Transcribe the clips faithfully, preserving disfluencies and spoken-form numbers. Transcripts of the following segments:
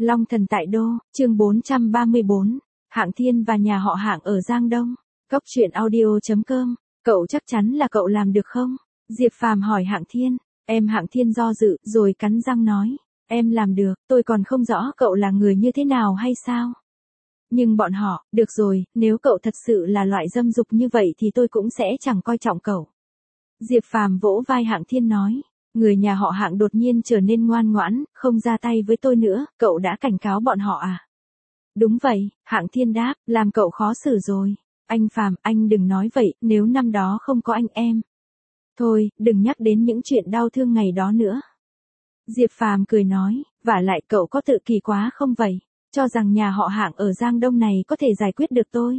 Long Thần tại Đô, chương bốn trăm ba mươi bốn, Hạng Thiên và nhà họ Hạng ở Giang Đông. Cốc truyện audio chấm com, cậu chắc chắn là cậu làm được không? Diệp Phàm hỏi Hạng Thiên. Em Hạng Thiên do dự, rồi cắn răng nói. Em làm được, tôi còn không rõ cậu là người như thế nào hay sao? Nhưng bọn họ, được rồi, nếu cậu thật sự là loại dâm dục như vậy thì tôi cũng sẽ chẳng coi trọng cậu. Diệp Phàm vỗ vai Hạng Thiên nói. Người nhà họ Hạng đột nhiên trở nên ngoan ngoãn, không ra tay với tôi nữa, cậu đã cảnh cáo bọn họ à? Đúng vậy, Hạng Thiên đáp, làm cậu khó xử rồi. Anh Phàm, anh đừng nói vậy, nếu năm đó không có anh em. Thôi, đừng nhắc đến những chuyện đau thương ngày đó nữa. Diệp Phàm cười nói, vả lại cậu có tự kỳ quá không vậy? Cho rằng nhà họ Hạng ở Giang Đông này có thể giải quyết được tôi.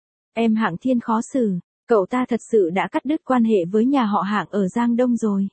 Em Hạng Thiên khó xử, cậu ta thật sự đã cắt đứt quan hệ với nhà họ Hạng ở Giang Đông rồi.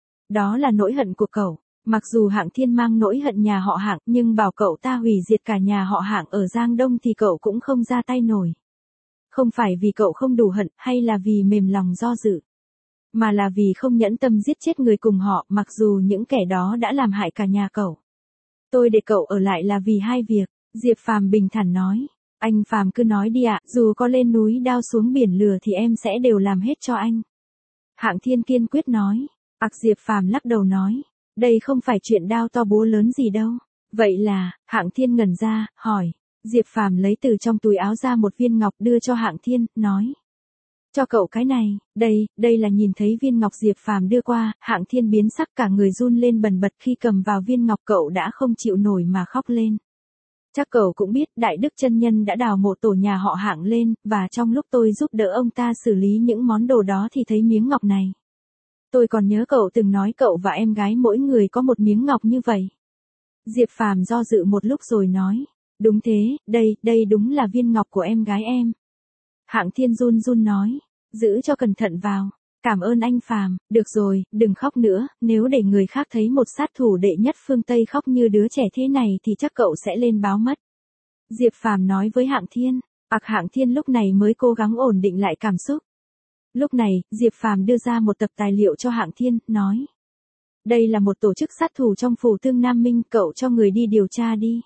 Đó là nỗi hận của cậu, mặc dù Hạng Thiên mang nỗi hận nhà họ Hạng nhưng bảo cậu ta hủy diệt cả nhà họ Hạng ở Giang Đông thì cậu cũng không ra tay nổi. Không phải vì cậu không đủ hận hay là vì mềm lòng do dự, mà là vì không nhẫn tâm giết chết người cùng họ mặc dù những kẻ đó đã làm hại cả nhà cậu. Tôi để cậu ở lại là vì hai việc, Diệp Phàm bình thản nói. Anh Phàm cứ nói đi ạ, dù có lên núi đao xuống biển lửa thì em sẽ đều làm hết cho anh. Hạng Thiên kiên quyết nói. Ặc Diệp Phàm lắc đầu nói. Đây không phải chuyện đao to búa lớn gì đâu. Vậy là, Hạng Thiên ngẩn ra, hỏi. Diệp Phàm lấy từ trong túi áo ra một viên ngọc đưa cho Hạng Thiên, nói. Cho cậu cái này, đây, đây là nhìn thấy viên ngọc Diệp Phàm đưa qua, Hạng Thiên biến sắc cả người run lên bần bật khi cầm vào viên ngọc cậu đã không chịu nổi mà khóc lên. Chắc cậu cũng biết Đại Đức Chân Nhân đã đào mộ tổ nhà họ Hạng lên, và trong lúc tôi giúp đỡ ông ta xử lý những món đồ đó thì thấy miếng ngọc này. Tôi còn nhớ cậu từng nói cậu và em gái mỗi người có một miếng ngọc như vậy. Diệp Phàm do dự một lúc rồi nói. Đúng thế, đây, đây đúng là viên ngọc của em gái em. Hạng Thiên run run nói. Giữ cho cẩn thận vào. Cảm ơn anh Phàm, được rồi, đừng khóc nữa, nếu để người khác thấy một sát thủ đệ nhất phương Tây khóc như đứa trẻ thế này thì chắc cậu sẽ lên báo mất. Diệp Phàm nói với Hạng Thiên. Ặc Hạng Thiên lúc này mới cố gắng ổn định lại cảm xúc. Lúc này, Diệp Phàm đưa ra một tập tài liệu cho Hạng Thiên, nói. Đây là một tổ chức sát thủ trong phủ Tương Nam Minh, cậu cho người đi điều tra đi.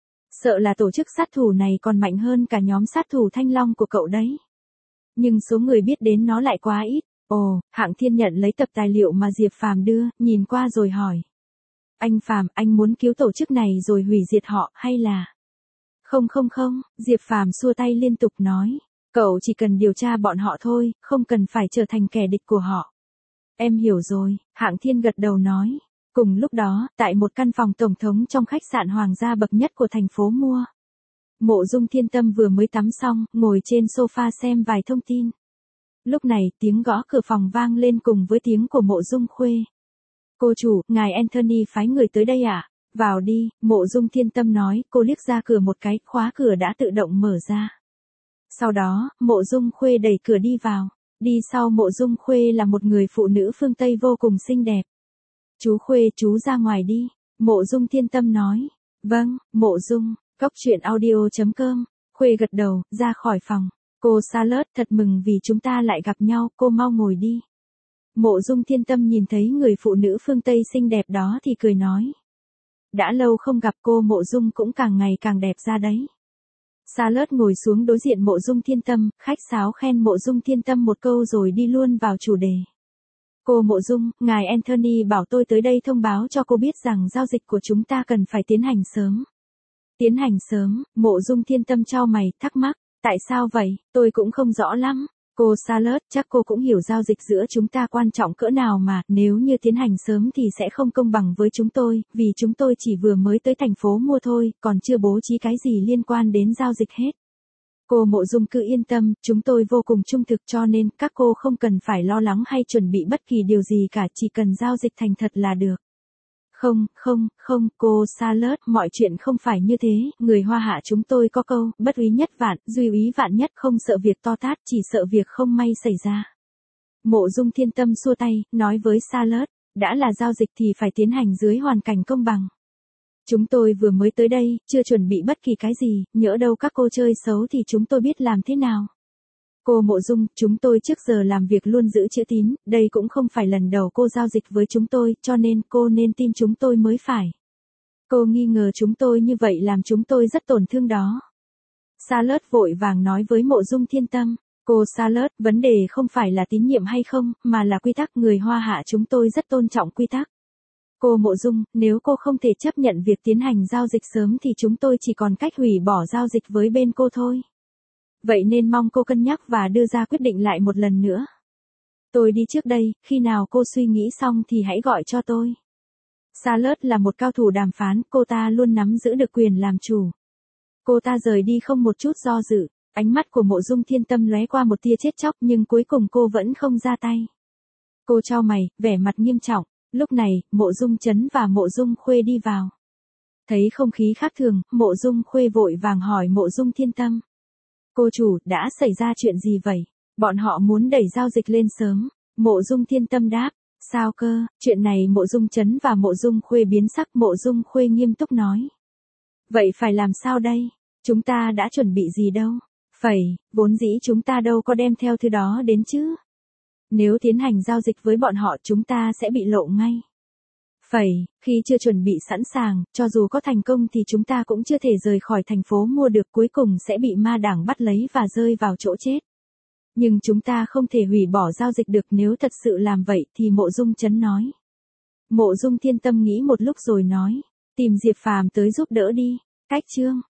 Sợ là tổ chức sát thủ này còn mạnh hơn cả nhóm sát thủ Thanh Long của cậu đấy. Nhưng số người biết đến nó lại quá ít. Ồ, Hạng Thiên nhận lấy tập tài liệu mà Diệp Phàm đưa, nhìn qua rồi hỏi. Anh Phàm, anh muốn cứu tổ chức này rồi hủy diệt họ, hay là... Không không không, Diệp Phàm xua tay liên tục nói. Cậu chỉ cần điều tra bọn họ thôi, không cần phải trở thành kẻ địch của họ. Em hiểu rồi, Hạng Thiên gật đầu nói. Cùng lúc đó, tại một căn phòng tổng thống trong khách sạn hoàng gia bậc nhất của thành phố Mua. Mộ Dung Thiên Tâm vừa mới tắm xong, ngồi trên sofa xem vài thông tin. Lúc này, tiếng gõ cửa phòng vang lên cùng với tiếng của Mộ Dung Khuê. Cô chủ, ngài Anthony phái người tới đây ạ. À? Vào đi, Mộ Dung Thiên Tâm nói, cô liếc ra cửa một cái, khóa cửa đã tự động mở ra. Sau đó, Mộ Dung Khuê đẩy cửa đi vào. Đi sau Mộ Dung Khuê là một người phụ nữ phương Tây vô cùng xinh đẹp. Chú Khuê, chú ra ngoài đi. Mộ Dung Thiên Tâm nói. Vâng, Mộ Dung. Cốc truyện audio chấm com. Khuê gật đầu, ra khỏi phòng. Cô Charlotte, thật mừng vì chúng ta lại gặp nhau, cô mau ngồi đi. Mộ Dung Thiên Tâm nhìn thấy người phụ nữ phương Tây xinh đẹp đó thì cười nói. Đã lâu không gặp cô, Mộ Dung cũng càng ngày càng đẹp ra đấy. Charlotte ngồi xuống đối diện Mộ Dung Thiên Tâm, khách sáo khen Mộ Dung Thiên Tâm một câu rồi đi luôn vào chủ đề. Cô Mộ Dung, ngài Anthony bảo tôi tới đây thông báo cho cô biết rằng giao dịch của chúng ta cần phải tiến hành sớm. Tiến hành sớm, Mộ Dung Thiên Tâm chau mày, thắc mắc. Tại sao vậy, tôi cũng không rõ lắm. Cô Charlotte, chắc cô cũng hiểu giao dịch giữa chúng ta quan trọng cỡ nào mà, nếu như tiến hành sớm thì sẽ không công bằng với chúng tôi, vì chúng tôi chỉ vừa mới tới thành phố Mua thôi, còn chưa bố trí cái gì liên quan đến giao dịch hết. Cô Mộ Dung cứ yên tâm, chúng tôi vô cùng trung thực cho nên các cô không cần phải lo lắng hay chuẩn bị bất kỳ điều gì cả, chỉ cần giao dịch thành thật là được. Không, không, không, cô Charlotte, mọi chuyện không phải như thế, người Hoa Hạ chúng tôi có câu, bất úy nhất vạn, duy úy vạn nhất, không sợ việc to tát, chỉ sợ việc không may xảy ra. Mộ Dung Thiên Tâm xua tay, nói với Charlotte, đã là giao dịch thì phải tiến hành dưới hoàn cảnh công bằng. Chúng tôi vừa mới tới đây, chưa chuẩn bị bất kỳ cái gì, nhỡ đâu các cô chơi xấu thì chúng tôi biết làm thế nào. Cô Mộ Dung, chúng tôi trước giờ làm việc luôn giữ chữ tín, đây cũng không phải lần đầu cô giao dịch với chúng tôi, cho nên cô nên tin chúng tôi mới phải. Cô nghi ngờ chúng tôi như vậy làm chúng tôi rất tổn thương đó. Charlotte vội vàng nói với Mộ Dung Thiên Tâm. Cô Charlotte, vấn đề không phải là tín nhiệm hay không, mà là quy tắc, người Hoa Hạ chúng tôi rất tôn trọng quy tắc. Cô Mộ Dung, nếu cô không thể chấp nhận việc tiến hành giao dịch sớm thì chúng tôi chỉ còn cách hủy bỏ giao dịch với bên cô thôi. Vậy nên mong cô cân nhắc và đưa ra quyết định lại một lần nữa. Tôi đi trước đây, khi nào cô suy nghĩ xong thì hãy gọi cho tôi. Charlotte là một cao thủ đàm phán, cô ta luôn nắm giữ được quyền làm chủ. Cô ta rời đi không một chút do dự, ánh mắt của Mộ Dung Thiên Tâm lóe qua một tia chết chóc nhưng cuối cùng cô vẫn không ra tay. Cô chau mày, vẻ mặt nghiêm trọng, lúc này, Mộ Dung Chấn và Mộ Dung Khuê đi vào. Thấy không khí khác thường, Mộ Dung Khuê vội vàng hỏi Mộ Dung Thiên Tâm. Cô chủ, đã xảy ra chuyện gì vậy? Bọn họ muốn đẩy giao dịch lên sớm. Mộ Dung Thiên Tâm đáp. Sao cơ? Chuyện này Mộ Dung Chấn và Mộ Dung Khuê biến sắc. Mộ Dung Khuê nghiêm túc nói. Vậy phải làm sao đây? Chúng ta đã chuẩn bị gì đâu? Phải, vốn dĩ chúng ta đâu có đem theo thứ đó đến chứ. Nếu tiến hành giao dịch với bọn họ chúng ta sẽ bị lộ ngay. Phải, khi chưa chuẩn bị sẵn sàng, cho dù có thành công thì chúng ta cũng chưa thể rời khỏi thành phố mua được, cuối cùng sẽ bị ma đảng bắt lấy và rơi vào chỗ chết. Nhưng chúng ta không thể hủy bỏ giao dịch được, nếu thật sự làm vậy thì Mộ Dung Chấn nói. Mộ Dung Thiên Tâm nghĩ một lúc rồi nói, tìm Diệp Phàm tới giúp đỡ đi. Cách chương